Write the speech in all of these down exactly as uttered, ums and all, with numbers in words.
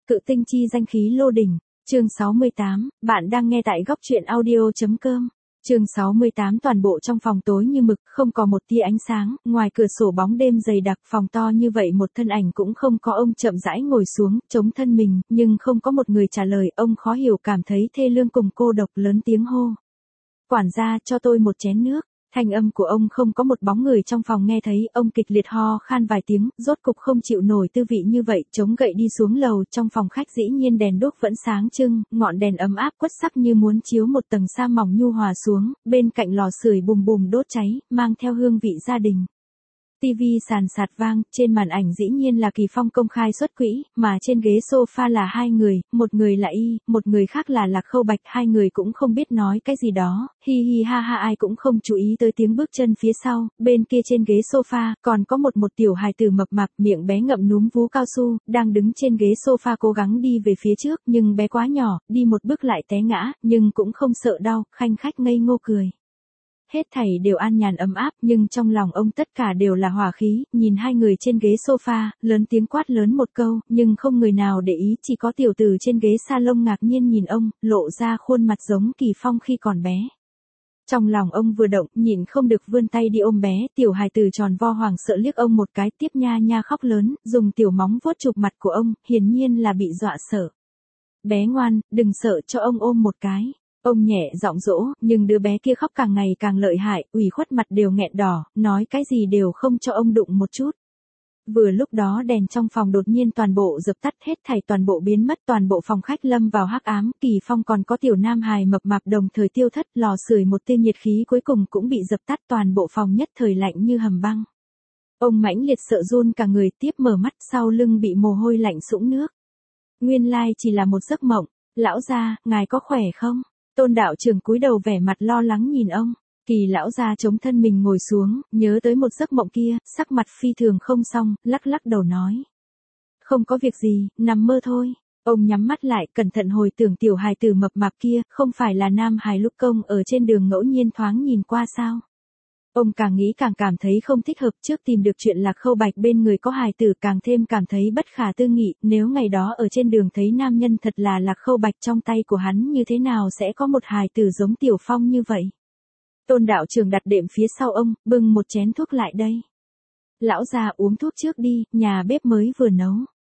Cự tinh chi danh khí lô đỉnh, chương sáu mươi tám, bạn đang nghe tại góc truyện audio.com. Chương sáu mươi tám toàn bộ trong phòng tối như mực, không có một tia ánh sáng, ngoài cửa sổ bóng đêm dày đặc, phòng to như vậy một thân ảnh cũng không có. Ông chậm rãi ngồi xuống, chống thân mình, nhưng không có một người trả lời, ông khó hiểu cảm thấy thê lương cùng cô độc, lớn tiếng hô. Quản gia, cho tôi một chén nước. Thanh âm của ông không có một bóng người trong phòng nghe thấy, ông kịch liệt ho khan vài tiếng, rốt cục không chịu nổi tư vị như vậy, chống gậy đi xuống lầu. Trong phòng khách dĩ nhiên đèn đuốc vẫn sáng trưng, ngọn đèn ấm áp quất sắc như muốn chiếu một tầng sa mỏng nhu hòa xuống, bên cạnh lò sưởi bùm bùm đốt cháy, mang theo hương vị gia đình. Tivi sàn sạt vang, trên màn ảnh dĩ nhiên là Kỳ Phong công khai xuất quỹ, mà trên ghế sofa là hai người, một người là Y, một người khác là Lạc Khâu Bạch, hai người cũng không biết nói cái gì đó, hi hi ha ha, ai cũng không chú ý tới tiếng bước chân phía sau, bên kia trên ghế sofa, còn có một một tiểu hài tử mập mạp, miệng bé ngậm núm vú cao su, đang đứng trên ghế sofa cố gắng đi về phía trước, nhưng bé quá nhỏ, đi một bước lại té ngã, nhưng cũng không sợ đau, khanh khách ngây ngô cười. Hết thảy đều an nhàn ấm áp, nhưng trong lòng ông tất cả đều là hỏa khí, nhìn hai người trên ghế sofa, lớn tiếng quát lớn một câu, nhưng không người nào để ý, chỉ có tiểu tử trên ghế salon ngạc nhiên nhìn ông, lộ ra khuôn mặt giống Kỳ Phong khi còn bé. Trong lòng ông vừa động, nhịn không được vươn tay đi ôm bé, tiểu hài tử tròn vo hoảng sợ liếc ông một cái, tiếp nha nha khóc lớn, dùng tiểu móng vuốt chụp mặt của ông, hiển nhiên là bị dọa sợ. Bé ngoan, đừng sợ, cho ông ôm một cái. Ông nhẹ giọng dỗ, nhưng đứa bé kia khóc càng ngày càng lợi hại, ủy khuất mặt đều nghẹn đỏ, nói cái gì đều không cho ông đụng một chút. Vừa lúc đó đèn trong phòng đột nhiên toàn bộ dập tắt, hết thảy toàn bộ biến mất, toàn bộ phòng khách lâm vào hắc ám. Kỳ Phong còn có tiểu nam hài mập mạp đồng thời tiêu thất, lò sưởi một tia nhiệt khí cuối cùng cũng bị dập tắt, toàn bộ phòng nhất thời lạnh như hầm băng. Ông mãnh liệt sợ run cả người, tiếp mở mắt, sau lưng bị mồ hôi lạnh sũng nước. Nguyên lai chỉ là một giấc mộng. Lão gia, ngài có khỏe không? Tôn đạo trưởng cúi đầu vẻ mặt lo lắng nhìn ông. Kỳ lão gia chống thân mình ngồi xuống, nhớ tới một giấc mộng kia, sắc mặt phi thường không xong, lắc lắc đầu nói. Không có việc gì, nằm mơ thôi. Ông nhắm mắt lại, cẩn thận hồi tưởng tiểu hài tử mập mạp kia, không phải là nam hài lúc công ở trên đường ngẫu nhiên thoáng nhìn qua sao. Ông càng nghĩ càng cảm thấy không thích hợp, trước tìm được chuyện Lạc Khâu Bạch bên người có hài tử càng thêm cảm thấy bất khả tư nghị, nếu ngày đó ở trên đường thấy nam nhân thật là Lạc Khâu Bạch trong tay của hắn như thế nào sẽ có một hài tử giống Tiểu Phong như vậy. Tôn đạo trưởng đặt đệm phía sau ông, bưng một chén thuốc lại đây. Lão gia uống thuốc trước đi, nhà bếp mới vừa nấu.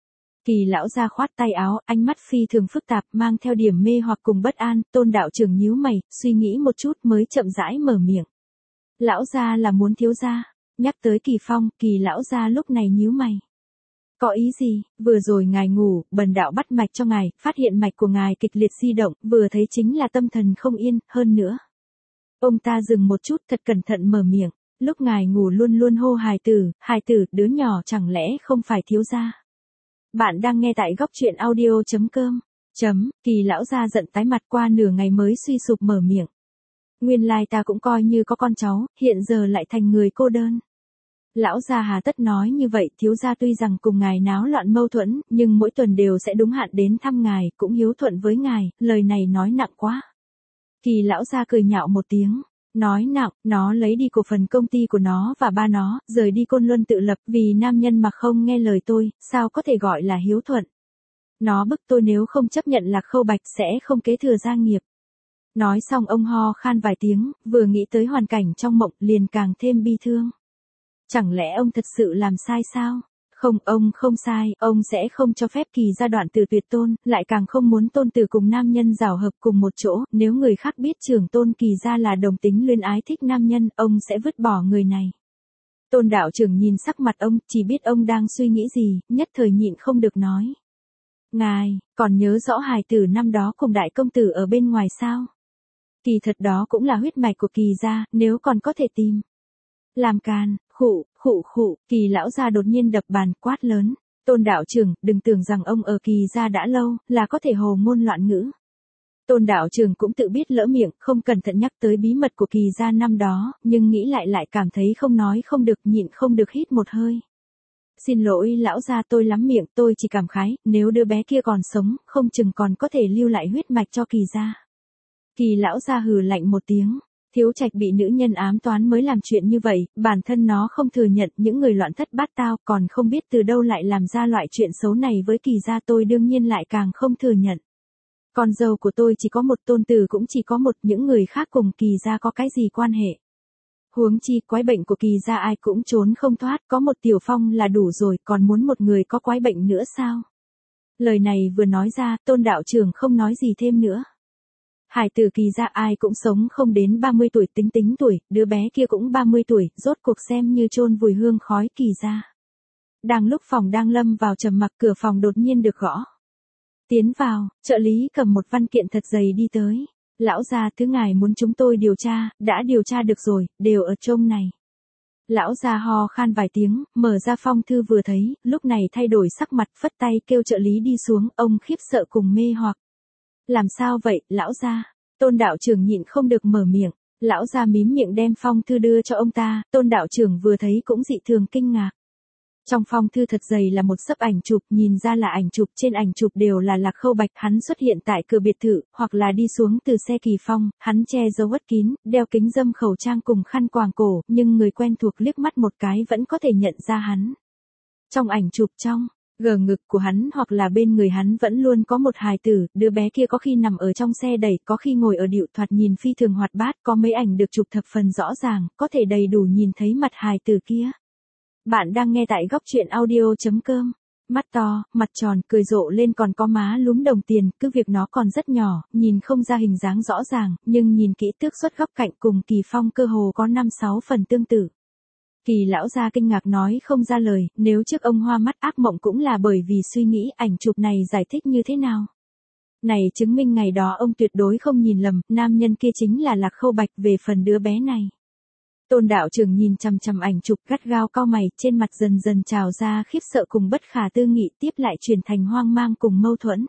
Kỳ lão gia khoát tay áo, ánh mắt phi thường phức tạp, mang theo điểm mê hoặc cùng bất an. Tôn đạo trưởng nhíu mày, suy nghĩ một chút mới chậm rãi mở miệng. Lão gia là muốn thiếu gia. Nhắc tới Kỳ Phong, Kỳ lão gia lúc này nhíu mày. Có ý gì? Vừa rồi ngài ngủ, bần đạo bắt mạch cho ngài, phát hiện mạch của ngài kịch liệt di động, vừa thấy chính là tâm thần không yên, hơn nữa. Ông ta dừng một chút, thật cẩn thận mở miệng, lúc ngài ngủ luôn luôn hô hài tử, hài tử, đứa nhỏ chẳng lẽ không phải thiếu gia? Bạn đang nghe tại góc truyện audio.com. Chấm, Kỳ lão gia giận tái mặt, qua nửa ngày mới suy sụp mở miệng. Nguyên lai ta cũng coi như có con cháu, hiện giờ lại thành người cô đơn. Lão gia hà tất nói như vậy, thiếu gia tuy rằng cùng ngài náo loạn mâu thuẫn, nhưng mỗi tuần đều sẽ đúng hạn đến thăm ngài, cũng hiếu thuận với ngài, lời này nói nặng quá. Kỳ lão gia cười nhạo một tiếng, nói nặng, nó lấy đi cổ phần công ty của nó và ba nó, rời đi Côn Luân tự lập, vì nam nhân mà không nghe lời tôi, sao có thể gọi là hiếu thuận. Nó bức tôi nếu không chấp nhận Lạc Khâu Bạch sẽ không kế thừa gia nghiệp. Nói xong ông ho khan vài tiếng, vừa nghĩ tới hoàn cảnh trong mộng liền càng thêm bi thương. Chẳng lẽ ông thật sự làm sai sao? Không, ông không sai, ông sẽ không cho phép Kỳ gia đoạn tử tuyệt tôn, lại càng không muốn tôn tử cùng nam nhân giảo hợp cùng một chỗ, nếu người khác biết trưởng tôn Kỳ gia là đồng tính luyến ái thích nam nhân, ông sẽ vứt bỏ người này. Tôn đạo trưởng nhìn sắc mặt ông, chỉ biết ông đang suy nghĩ gì, nhất thời nhịn không được nói. Ngài, còn nhớ rõ hài tử năm đó cùng đại công tử ở bên ngoài sao? Kỳ thật đó cũng là huyết mạch của Kỳ gia, nếu còn có thể tìm. Làm càn, khụ, khụ khụ, Kỳ lão gia đột nhiên đập bàn quát lớn. Tôn đạo trưởng, đừng tưởng rằng ông ở Kỳ gia đã lâu, là có thể hồ ngôn loạn ngữ. Tôn đạo trưởng cũng tự biết lỡ miệng, không cẩn thận nhắc tới bí mật của Kỳ gia năm đó, nhưng nghĩ lại lại cảm thấy không nói không được, nhịn không được hít một hơi. Xin lỗi lão gia, tôi lắm miệng, tôi chỉ cảm khái, nếu đứa bé kia còn sống, không chừng còn có thể lưu lại huyết mạch cho Kỳ gia. Kỳ lão gia hừ lạnh một tiếng. Thiếu Trạch bị nữ nhân ám toán mới làm chuyện như vậy, bản thân nó không thừa nhận những người loạn thất bát tao, còn không biết từ đâu lại làm ra loại chuyện xấu này với Kỳ gia, tôi đương nhiên lại càng không thừa nhận. Con dâu của tôi chỉ có một, tôn tử cũng chỉ có một, những người khác cùng Kỳ gia có cái gì quan hệ. Huống chi, quái bệnh của Kỳ gia ai cũng trốn không thoát, có một Tiểu Phong là đủ rồi, còn muốn một người có quái bệnh nữa sao? Lời này vừa nói ra, Tôn đạo trưởng không nói gì thêm nữa. Hải tử Kỳ gia ai cũng sống không đến ba mươi tuổi, tính tính tuổi, đứa bé kia cũng ba mươi tuổi, rốt cuộc xem như chôn vùi hương khói Kỳ gia. Đang lúc phòng đang lâm vào trầm mặc, cửa phòng đột nhiên được gõ. Tiến vào, trợ lý cầm một văn kiện thật dày đi tới. Lão gia, thứ ngài muốn chúng tôi điều tra, đã điều tra được rồi, đều ở trong này. Lão gia ho khan vài tiếng, mở ra phong thư vừa thấy, lúc này thay đổi sắc mặt, phất tay kêu trợ lý đi xuống, ông khiếp sợ cùng mê hoặc. Làm sao vậy, lão gia? Tôn đạo trưởng nhịn không được mở miệng. Lão gia mím miệng đem phong thư đưa cho ông ta, Tôn đạo trưởng vừa thấy cũng dị thường kinh ngạc. Trong phong thư thật dày là một xấp ảnh chụp, nhìn ra là ảnh chụp, trên ảnh chụp đều là Lạc Khâu Bạch, hắn xuất hiện tại cửa biệt thự, hoặc là đi xuống từ xe Kỳ Phong, hắn che giấu ất kín, đeo kính râm, khẩu trang cùng khăn quàng cổ, nhưng người quen thuộc liếc mắt một cái vẫn có thể nhận ra hắn. Trong ảnh chụp, trong gờ ngực của hắn hoặc là bên người hắn vẫn luôn có một hài tử, đứa bé kia có khi nằm ở trong xe đẩy, có khi ngồi ở điệu, thoạt nhìn phi thường hoạt bát, có mấy ảnh được chụp thập phần rõ ràng, có thể đầy đủ nhìn thấy mặt hài tử kia. Bạn đang nghe tại góc truyện audio.com. Mắt to, mặt tròn, cười rộ lên, còn có má lúm đồng tiền, cứ việc nó còn rất nhỏ, nhìn không ra hình dáng rõ ràng, nhưng nhìn kỹ tước xuất góc cạnh cùng Kỳ Phong cơ hồ có năm sáu phần tương tự. Kỳ lão gia kinh ngạc nói không ra lời, nếu trước ông hoa mắt ác mộng cũng là bởi vì suy nghĩ ảnh chụp này giải thích như thế nào. Này chứng minh ngày đó ông tuyệt đối không nhìn lầm, nam nhân kia chính là Lạc Khâu Bạch. Về phần đứa bé này. Tôn đạo trưởng nhìn chằm chằm ảnh chụp, gắt gao cau mày, trên mặt dần dần trào ra khiếp sợ cùng bất khả tư nghị, tiếp lại chuyển thành hoang mang cùng mâu thuẫn.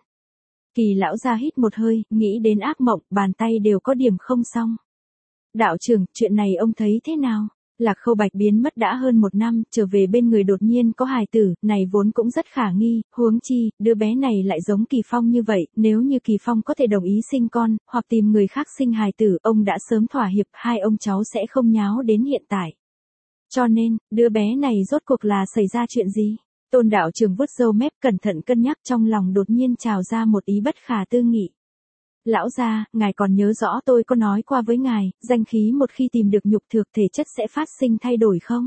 Kỳ lão gia hít một hơi, nghĩ đến ác mộng, bàn tay đều có điểm không xong. Đạo trưởng, chuyện này ông thấy thế nào? Lạc Khâu Bạch biến mất đã hơn một năm, trở về bên người đột nhiên có hài tử, này vốn cũng rất khả nghi, huống chi, đứa bé này lại giống Kỳ Phong như vậy, nếu như Kỳ Phong có thể đồng ý sinh con, hoặc tìm người khác sinh hài tử, ông đã sớm thỏa hiệp, hai ông cháu sẽ không nháo đến hiện tại. Cho nên, đứa bé này rốt cuộc là xảy ra chuyện gì? Tôn đạo trưởng vuốt râu mép cẩn thận cân nhắc, trong lòng đột nhiên trào ra một ý bất khả tư nghị. Lão gia, ngài còn nhớ rõ tôi có nói qua với ngài, danh khí một khi tìm được nhục thược thể chất sẽ phát sinh thay đổi không?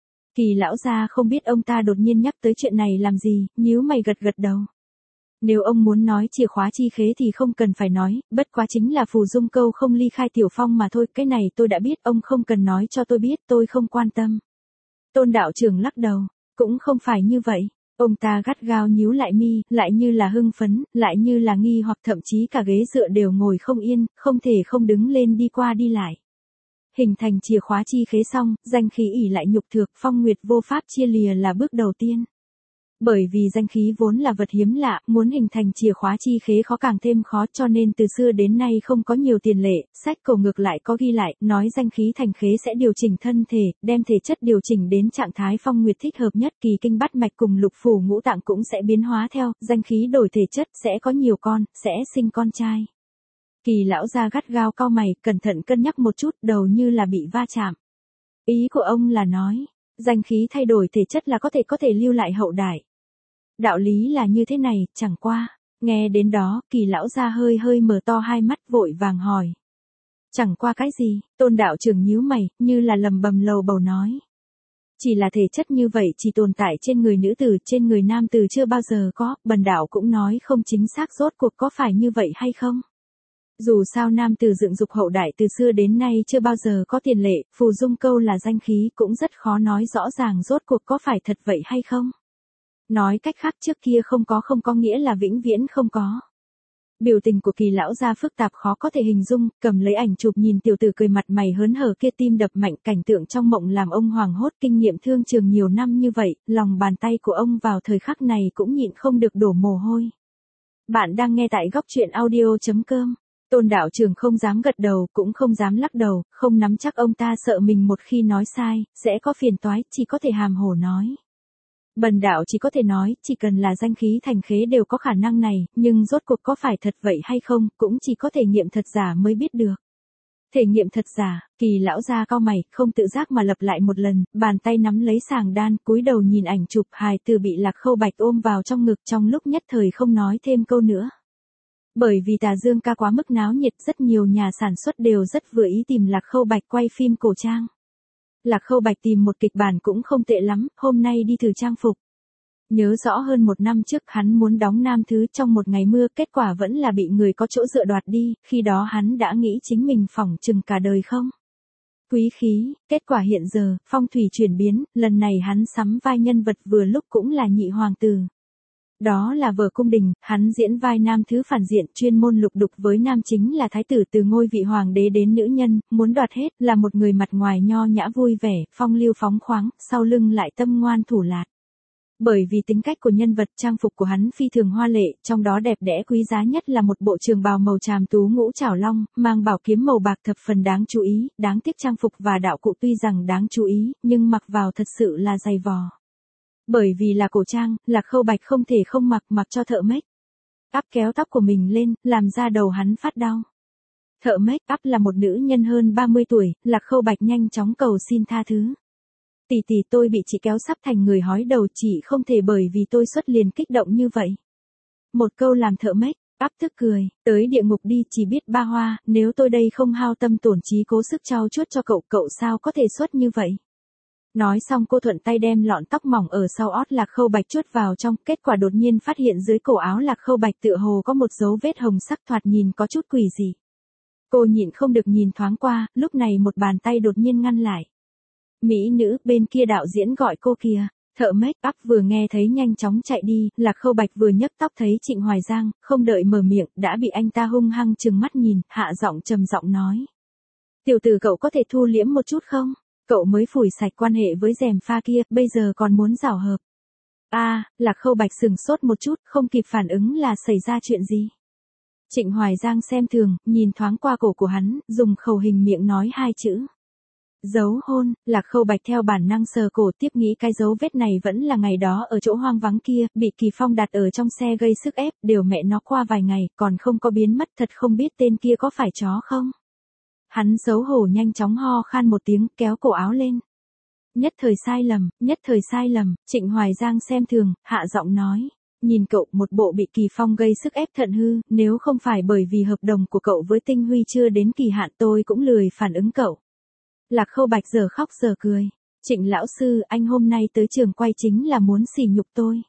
Kỳ lão gia không biết ông ta đột nhiên nhắc tới chuyện này làm gì, nhíu mày gật gật đầu. Nếu ông muốn nói chìa khóa chi khế thì không cần phải nói, bất quá chính là phù dung câu không ly khai Tiểu Phong mà thôi, cái này tôi đã biết, ông không cần nói cho tôi biết, tôi không quan tâm. Tôn đạo trưởng lắc đầu, cũng không phải như vậy. Ông ta gắt gao nhíu lại mi, lại như là hưng phấn, lại như là nghi hoặc, thậm chí cả ghế dựa đều ngồi không yên, không thể không đứng lên đi qua đi lại. Hình thành chìa khóa chi khế xong, danh khí ỷ lại nhục thược, phong nguyệt vô pháp chia lìa là bước đầu tiên. Bởi vì danh khí vốn là vật hiếm lạ, muốn hình thành chìa khóa chi khế khó càng thêm khó, cho nên từ xưa đến nay không có nhiều tiền lệ, sách cổ ngược lại có ghi lại, nói danh khí thành khế sẽ điều chỉnh thân thể, đem thể chất điều chỉnh đến trạng thái phong nguyệt thích hợp nhất, kỳ kinh bát mạch cùng lục phủ ngũ tạng cũng sẽ biến hóa theo, danh khí đổi thể chất sẽ có nhiều con, sẽ sinh con trai. Kỳ lão gia gắt gao cau mày, cẩn thận cân nhắc một chút, đầu như là bị va chạm. Ý của ông là nói, danh khí thay đổi thể chất là có thể có thể lưu lại hậu đại. Đạo lý là như thế này, chẳng qua. Nghe đến đó, Kỳ lão gia hơi hơi mở to hai mắt, vội vàng hỏi. Chẳng qua cái gì? Tôn đạo trưởng nhíu mày, như là lầm bầm lầu bầu nói. Chỉ là thể chất như vậy chỉ tồn tại trên người nữ tử, trên người nam tử chưa bao giờ có, bần đạo cũng nói không chính xác rốt cuộc có phải như vậy hay không. Dù sao nam tử dựng dục hậu đại từ xưa đến nay chưa bao giờ có tiền lệ, phù dung câu là danh khí cũng rất khó nói rõ ràng rốt cuộc có phải thật vậy hay không. Nói cách khác trước kia không có không có nghĩa là vĩnh viễn không có. Biểu tình của Kỳ lão gia phức tạp khó có thể hình dung, cầm lấy ảnh chụp nhìn tiểu tử cười mặt mày hớn hở kia, tim đập mạnh, cảnh tượng trong mộng làm ông hoảng hốt, kinh nghiệm thương trường nhiều năm như vậy, lòng bàn tay của ông vào thời khắc này cũng nhịn không được đổ mồ hôi. Bạn đang nghe tại góc truyện audio.com. Tôn đạo trưởng không dám gật đầu, cũng không dám lắc đầu, không nắm chắc, ông ta sợ mình một khi nói sai, sẽ có phiền toái, chỉ có thể hàm hồ nói. Bần đạo chỉ có thể nói, chỉ cần là danh khí thành khế đều có khả năng này, nhưng rốt cuộc có phải thật vậy hay không, cũng chỉ có thể nghiệm thật giả mới biết được. Thể nghiệm thật giả, Kỳ lão gia cau mày, không tự giác mà lặp lại một lần, bàn tay nắm lấy sàng đan, cúi đầu nhìn ảnh chụp hài từ bị Lạc Khâu Bạch ôm vào trong ngực trong lúc nhất thời không nói thêm câu nữa. Bởi vì Tà Dương ca quá mức náo nhiệt, rất nhiều nhà sản xuất đều rất vừa ý tìm Lạc Khâu Bạch quay phim cổ trang. Lạc Khâu Bạch tìm một kịch bản cũng không tệ lắm, hôm nay đi thử trang phục. Nhớ rõ hơn một năm trước hắn muốn đóng nam thứ trong một ngày mưa, kết quả vẫn là bị người có chỗ dựa đoạt đi, khi đó hắn đã nghĩ chính mình phỏng chừng cả đời không. Quý khí, kết quả hiện giờ, phong thủy chuyển biến, lần này hắn sắm vai nhân vật vừa lúc cũng là nhị hoàng tử. Đó là vở cung đình, hắn diễn vai nam thứ phản diện, chuyên môn lục đục với nam chính là thái tử từ ngôi vị hoàng đế đến nữ nhân, muốn đoạt hết, là một người mặt ngoài nho nhã vui vẻ, phong lưu phóng khoáng, sau lưng lại tâm ngoan thủ lạt. Bởi vì tính cách của nhân vật, trang phục của hắn phi thường hoa lệ, trong đó đẹp đẽ quý giá nhất là một bộ trường bào màu tràm tú ngũ trảo long, mang bảo kiếm màu bạc thập phần đáng chú ý, đáng tiếc trang phục và đạo cụ tuy rằng đáng chú ý, nhưng mặc vào thật sự là dày vò. Bởi vì là cổ trang, Lạc Khâu Bạch không thể không mặc mặc cho thợ make up kéo tóc của mình lên, làm ra đầu hắn phát đau. Thợ make up là một nữ nhân hơn ba mươi tuổi, Lạc Khâu Bạch nhanh chóng cầu xin tha thứ. Tỷ tỷ, tôi bị chị kéo sắp thành người hói đầu, chị không thể bởi vì tôi xuất liền kích động như vậy. Một câu làm thợ make up tức cười, tới địa ngục đi, chỉ biết ba hoa, nếu tôi đây không hao tâm tổn trí cố sức trau chuốt cho cậu, cậu sao có thể xuất như vậy. Nói xong cô thuận tay đem lọn tóc mỏng ở sau ót Lạc Khâu Bạch chuốt vào trong, kết quả đột nhiên phát hiện dưới cổ áo Lạc Khâu Bạch tựa hồ có một dấu vết hồng sắc thoạt nhìn có chút quỷ dị. Cô nhịn không được nhìn thoáng qua, lúc này một bàn tay đột nhiên ngăn lại. Mỹ nữ, bên kia đạo diễn gọi cô kìa. Thợ make up vừa nghe thấy nhanh chóng chạy đi, Lạc Khâu Bạch vừa nhấc tóc thấy Trịnh Hoài Giang, không đợi mở miệng, đã bị anh ta hung hăng trừng mắt nhìn, hạ giọng trầm giọng nói. Tiểu tử, cậu có thể thu liễm một chút không? Cậu mới phủi sạch quan hệ với dèm pha kia, bây giờ còn muốn giảo hợp. A, à, Lạc Khâu Bạch sừng sốt một chút, không kịp phản ứng là xảy ra chuyện gì. Trịnh Hoài Giang xem thường, nhìn thoáng qua cổ của hắn, dùng khẩu hình miệng nói hai chữ. Dấu hôn. Lạc Khâu Bạch theo bản năng sờ cổ, tiếp nghĩ cái dấu vết này vẫn là ngày đó ở chỗ hoang vắng kia, bị Kỳ Phong đặt ở trong xe gây sức ép, đều mẹ nó qua vài ngày, còn không có biến mất, thật không biết tên kia có phải chó không. Hắn xấu hổ nhanh chóng ho khan một tiếng, kéo cổ áo lên. Nhất thời sai lầm, nhất thời sai lầm, Trịnh Hoài Giang xem thường, hạ giọng nói. Nhìn cậu, một bộ bị Kỳ Phong gây sức ép thận hư, nếu không phải bởi vì hợp đồng của cậu với Tinh Huy chưa đến kỳ hạn tôi cũng lười phản ứng cậu. Lạc Khâu Bạch giờ khóc giờ cười. Trịnh lão sư, anh hôm nay tới trường quay chính là muốn sỉ nhục tôi.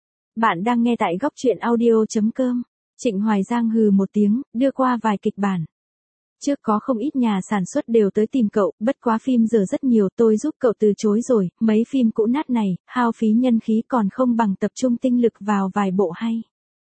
Bạn đang nghe tại góc truyện audio chấm com. Trịnh Hoài Giang hừ một tiếng, đưa qua vài kịch bản. Trước có không ít nhà sản xuất đều tới tìm cậu, bất quá phim giờ rất nhiều, tôi giúp cậu từ chối rồi, mấy phim cũ nát này, hao phí nhân khí còn không bằng tập trung tinh lực vào vài bộ hay.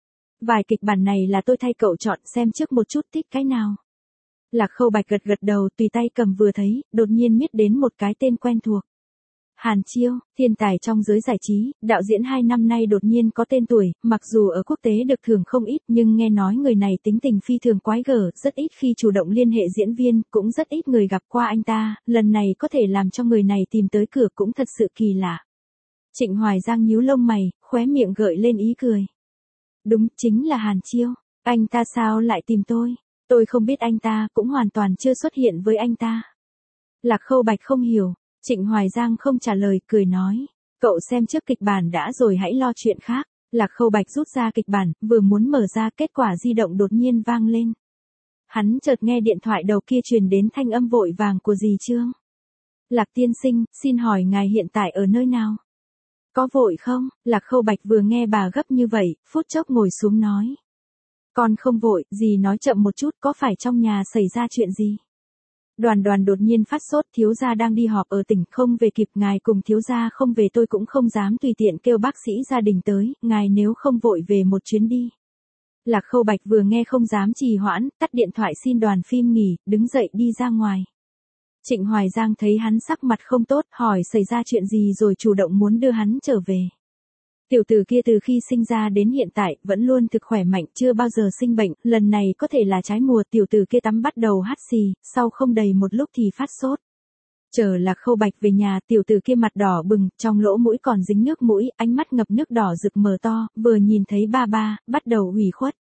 Vài kịch bản này là tôi thay cậu chọn, xem trước một chút thích cái nào. Lạc Khâu Bạch gật gật đầu, tùy tay cầm vừa thấy, đột nhiên miết đến một cái tên quen thuộc. Hàn Chiêu, thiên tài trong giới giải trí, đạo diễn hai năm nay đột nhiên có tên tuổi, mặc dù ở quốc tế được thưởng không ít nhưng nghe nói người này tính tình phi thường quái gở, rất ít khi chủ động liên hệ diễn viên, cũng rất ít người gặp qua anh ta, lần này có thể làm cho người này tìm tới cửa cũng thật sự kỳ lạ. Trịnh Hoài Giang nhíu lông mày, khóe miệng gợi lên ý cười. Đúng, chính là Hàn Chiêu, anh ta sao lại tìm tôi? Tôi không biết anh ta, cũng hoàn toàn chưa xuất hiện với anh ta. Lạc Khâu Bạch không hiểu. Trịnh Hoài Giang không trả lời, cười nói. Cậu xem trước kịch bản đã rồi hãy lo chuyện khác. Lạc Khâu Bạch rút ra kịch bản, vừa muốn mở ra, kết quả di động đột nhiên vang lên. Hắn chợt nghe điện thoại đầu kia truyền đến thanh âm vội vàng của dì Trương. Lạc tiên sinh, xin hỏi ngài hiện tại ở nơi nào? Có vội không? Lạc Khâu Bạch vừa nghe bà gấp như vậy, phút chốc ngồi xuống nói. Con không vội, dì nói chậm một chút, có phải trong nhà xảy ra chuyện gì? Đoàn Đoàn đột nhiên phát sốt, thiếu gia đang đi họp ở tỉnh, không về kịp, ngài cùng thiếu gia không về tôi cũng không dám tùy tiện kêu bác sĩ gia đình tới, ngài nếu không vội về một chuyến đi. Lạc Khâu Bạch vừa nghe không dám trì hoãn, tắt điện thoại xin đoàn phim nghỉ, đứng dậy đi ra ngoài. Trịnh Hoài Giang thấy hắn sắc mặt không tốt, hỏi xảy ra chuyện gì rồi chủ động muốn đưa hắn trở về. Tiểu tử kia từ khi sinh ra đến hiện tại, vẫn luôn thực khỏe mạnh, chưa bao giờ sinh bệnh, lần này có thể là trái mùa, tiểu tử kia tắm bắt đầu hắt xì, sau không đầy một lúc thì phát sốt. Chờ Lạc Khâu Bạch về nhà, tiểu tử kia mặt đỏ bừng, trong lỗ mũi còn dính nước mũi, ánh mắt ngập nước đỏ rực mở to, vừa nhìn thấy ba ba, bắt đầu ủy khuất.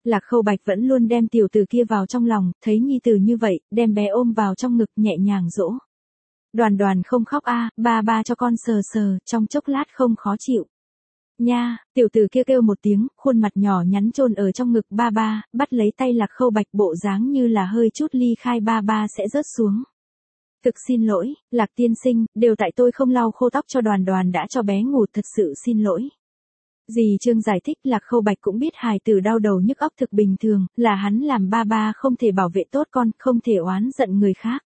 Lạc Khâu Bạch vẫn luôn đem tiểu tử kia vào trong lòng, thấy nhi tử như vậy, đem bé ôm vào trong ngực nhẹ nhàng dỗ. Đoàn Đoàn không khóc a, ba ba cho con sờ sờ, trong chốc lát không khó chịu. Nha, tiểu tử kia kêu một tiếng, khuôn mặt nhỏ nhắn chôn ở trong ngực ba ba, bắt lấy tay Lạc Khâu Bạch bộ dáng như là hơi chút ly khai ba ba sẽ rớt xuống. Thực xin lỗi, Lạc tiên sinh, đều tại tôi không lau khô tóc cho Đoàn Đoàn đã cho bé ngủ, thật sự xin lỗi. Dì Trương giải thích. Lạc Khâu Bạch cũng biết hài tử đau đầu nhức óc thực bình thường, là hắn làm ba ba không thể bảo vệ tốt con, không thể oán giận người khác.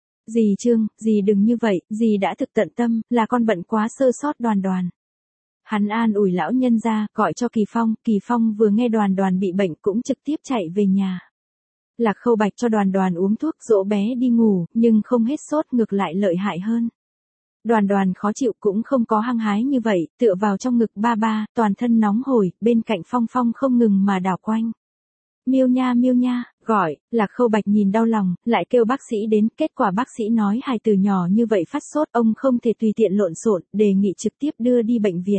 Dì Trương, dì đừng như vậy, dì đã thực tận tâm, là con bận quá sơ sót Đoàn Đoàn. Hắn an ủi lão nhân ra, gọi cho Kỳ Phong, Kỳ Phong vừa nghe Đoàn Đoàn bị bệnh cũng trực tiếp chạy về nhà. Lạc Khâu Bạch cho Đoàn Đoàn uống thuốc dỗ bé đi ngủ, nhưng không hết sốt, ngược lại lợi hại hơn. Đoàn Đoàn khó chịu cũng không có hăng hái như vậy, tựa vào trong ngực ba ba, toàn thân nóng hổi, bên cạnh Phong Phong không ngừng mà đảo quanh. Miêu nha miêu nha, gọi, Lạc Khâu Bạch nhìn đau lòng, lại kêu bác sĩ đến, kết quả bác sĩ nói hài tử nhỏ như vậy phát sốt, ông không thể tùy tiện lộn xộn, đề nghị trực tiếp đưa đi bệnh viện.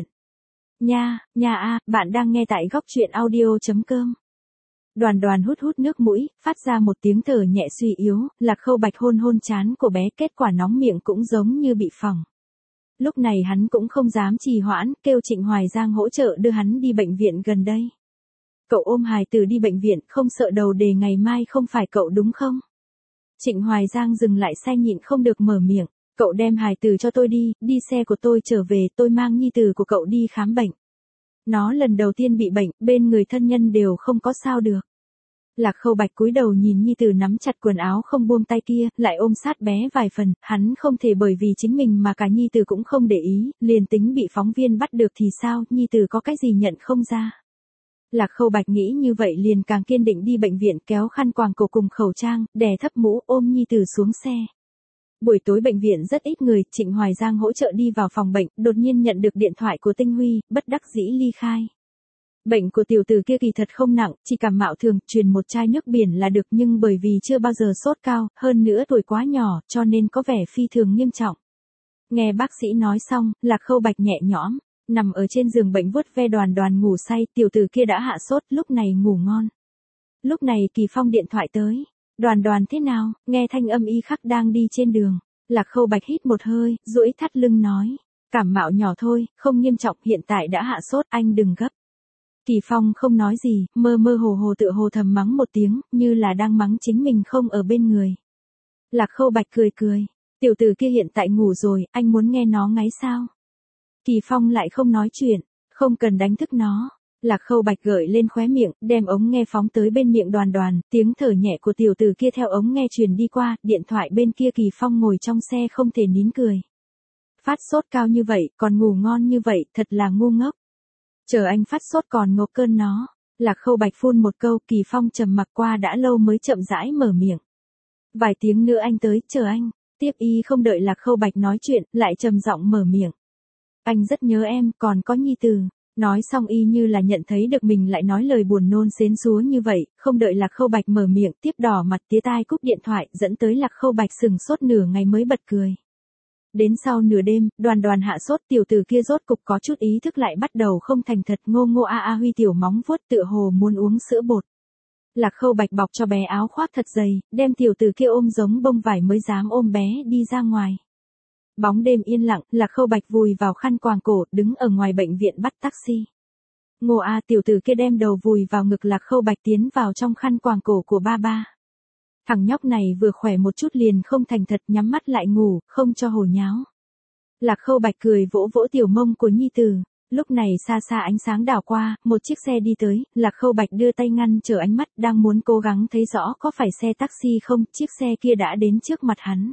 Nha, nha a, bạn đang nghe tại góc truyện audio chấm com. Đoàn Đoàn hút hút nước mũi, phát ra một tiếng thở nhẹ suy yếu, Lạc Khâu Bạch hôn hôn trán của bé, kết quả nóng miệng cũng giống như bị phỏng. Lúc này hắn cũng không dám trì hoãn, kêu Trịnh Hoài Giang hỗ trợ đưa hắn đi bệnh viện gần đây. Cậu ôm hài tử đi bệnh viện, không sợ đầu đề ngày mai không phải cậu đúng không? Trịnh Hoài Giang dừng lại xe nhịn không được mở miệng, cậu đem hài tử cho tôi đi, đi xe của tôi trở về, tôi mang nhi tử của cậu đi khám bệnh. Nó lần đầu tiên bị bệnh, bên người thân nhân đều không có sao được. Lạc Khâu Bạch cúi đầu nhìn nhi tử nắm chặt quần áo không buông tay kia, lại ôm sát bé vài phần, hắn không thể bởi vì chính mình mà cả nhi tử cũng không để ý, liền tính bị phóng viên bắt được thì sao, nhi tử có cái gì nhận không ra. Lạc Khâu Bạch nghĩ như vậy liền càng kiên định đi bệnh viện, kéo khăn quàng cổ cùng khẩu trang, đè thấp mũ, ôm nhi tử xuống xe. Buổi tối bệnh viện rất ít người, Trịnh Hoài Giang hỗ trợ đi vào phòng bệnh, đột nhiên nhận được điện thoại của Tinh Huy, bất đắc dĩ ly khai. Bệnh của tiểu tử kia kỳ thật không nặng, chỉ cảm mạo thường, truyền một chai nước biển là được, nhưng bởi vì chưa bao giờ sốt cao, hơn nữa tuổi quá nhỏ, cho nên có vẻ phi thường nghiêm trọng. Nghe bác sĩ nói xong, Lạc Khâu Bạch nhẹ nhõm, nằm ở trên giường bệnh vuốt ve Đoàn Đoàn ngủ say, tiểu tử kia đã hạ sốt, lúc này ngủ ngon. Lúc này Kỳ Phong điện thoại tới. Đoàn Đoàn thế nào, nghe thanh âm y khắc đang đi trên đường. Lạc Khâu Bạch hít một hơi, duỗi thắt lưng nói. Cảm mạo nhỏ thôi, không nghiêm trọng, hiện tại đã hạ sốt, anh đừng gấp. Kỳ Phong không nói gì, mơ mơ hồ hồ tựa hồ thầm mắng một tiếng, như là đang mắng chính mình không ở bên người. Lạc Khâu Bạch cười cười. Tiểu tử kia hiện tại ngủ rồi, anh muốn nghe nó ngáy sao? Kỳ Phong lại không nói chuyện, không cần đánh thức nó. Lạc Khâu Bạch gợi lên khóe miệng, đem ống nghe phóng tới bên miệng Đoàn Đoàn, tiếng thở nhẹ của tiểu tử kia theo ống nghe truyền đi qua, điện thoại bên kia Kỳ Phong ngồi trong xe không thể nín cười. Phát sốt cao như vậy, còn ngủ ngon như vậy, thật là ngu ngốc. Chờ anh phát sốt còn ngộp cơn nó. Lạc Khâu Bạch phun một câu, Kỳ Phong trầm mặc qua đã lâu mới chậm rãi mở miệng. Vài tiếng nữa anh tới, chờ anh. Tiếp y không đợi Lạc Khâu Bạch nói chuyện, lại trầm giọng mở miệng. Anh rất nhớ em, còn có nhi tử. Nói xong y như là nhận thấy được mình lại nói lời buồn nôn xến xúa như vậy, không đợi Lạc Khâu Bạch mở miệng, tiếp đỏ mặt tía tai cúp điện thoại, dẫn tới Lạc Khâu Bạch sừng sốt nửa ngày mới bật cười. Đến sau nửa đêm, Đoàn Đoàn hạ sốt, tiểu tử kia rốt cục có chút ý thức lại bắt đầu không thành thật, ngô ngô a a huy tiểu móng vuốt tựa hồ muốn uống sữa bột. Lạc Khâu Bạch bọc cho bé áo khoác thật dày, đem tiểu tử kia ôm giống bông vải mới dám ôm bé đi ra ngoài. Bóng đêm yên lặng, Lạc Khâu Bạch vùi vào khăn quàng cổ, đứng ở ngoài bệnh viện bắt taxi. Ngô a tiểu tử kia đem đầu vùi vào ngực Lạc Khâu Bạch tiến vào trong khăn quàng cổ của ba ba. Thằng nhóc này vừa khỏe một chút liền không thành thật, nhắm mắt lại ngủ, không cho hồ nháo. Lạc Khâu Bạch cười vỗ vỗ tiểu mông của nhi tử. Lúc này xa xa ánh sáng đảo qua, một chiếc xe đi tới, Lạc Khâu Bạch đưa tay ngăn trở ánh mắt, đang muốn cố gắng thấy rõ có phải xe taxi không, chiếc xe kia đã đến trước mặt hắn.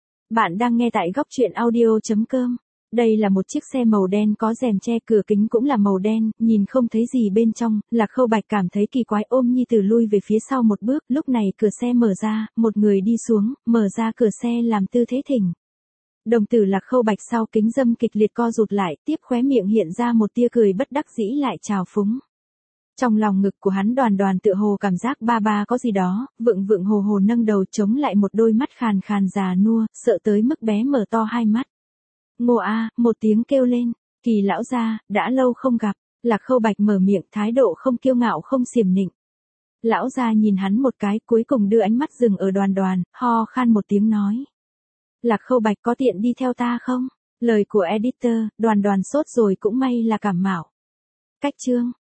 Bạn đang nghe tại góc truyện audio chấm com. Đây là một chiếc xe màu đen có rèm che, cửa kính cũng là màu đen, nhìn không thấy gì bên trong. Lạc Khâu Bạch cảm thấy kỳ quái, ôm nhi tử lui về phía sau một bước, lúc này cửa xe mở ra, một người đi xuống, mở ra cửa xe làm tư thế thỉnh. Đồng tử Lạc Khâu Bạch sau kính dâm kịch liệt co rụt lại, tiếp khóe miệng hiện ra một tia cười bất đắc dĩ lại trào phúng. Trong lòng ngực của hắn Đoàn Đoàn tựa hồ cảm giác ba ba có gì đó, vượng vượng hồ hồ nâng đầu chống lại một đôi mắt khàn khàn già nua, sợ tới mức bé mở to hai mắt. Ngô a, một tiếng kêu lên, Kỳ lão gia, đã lâu không gặp. Lạc Khâu Bạch mở miệng, thái độ không kiêu ngạo không xiểm nịnh. Lão gia nhìn hắn một cái, cuối cùng đưa ánh mắt dừng ở Đoàn Đoàn, ho khan một tiếng nói. Lạc Khâu Bạch có tiện đi theo ta không? Lời của editor, Đoàn Đoàn sốt rồi cũng may là cảm mạo. Cách chương.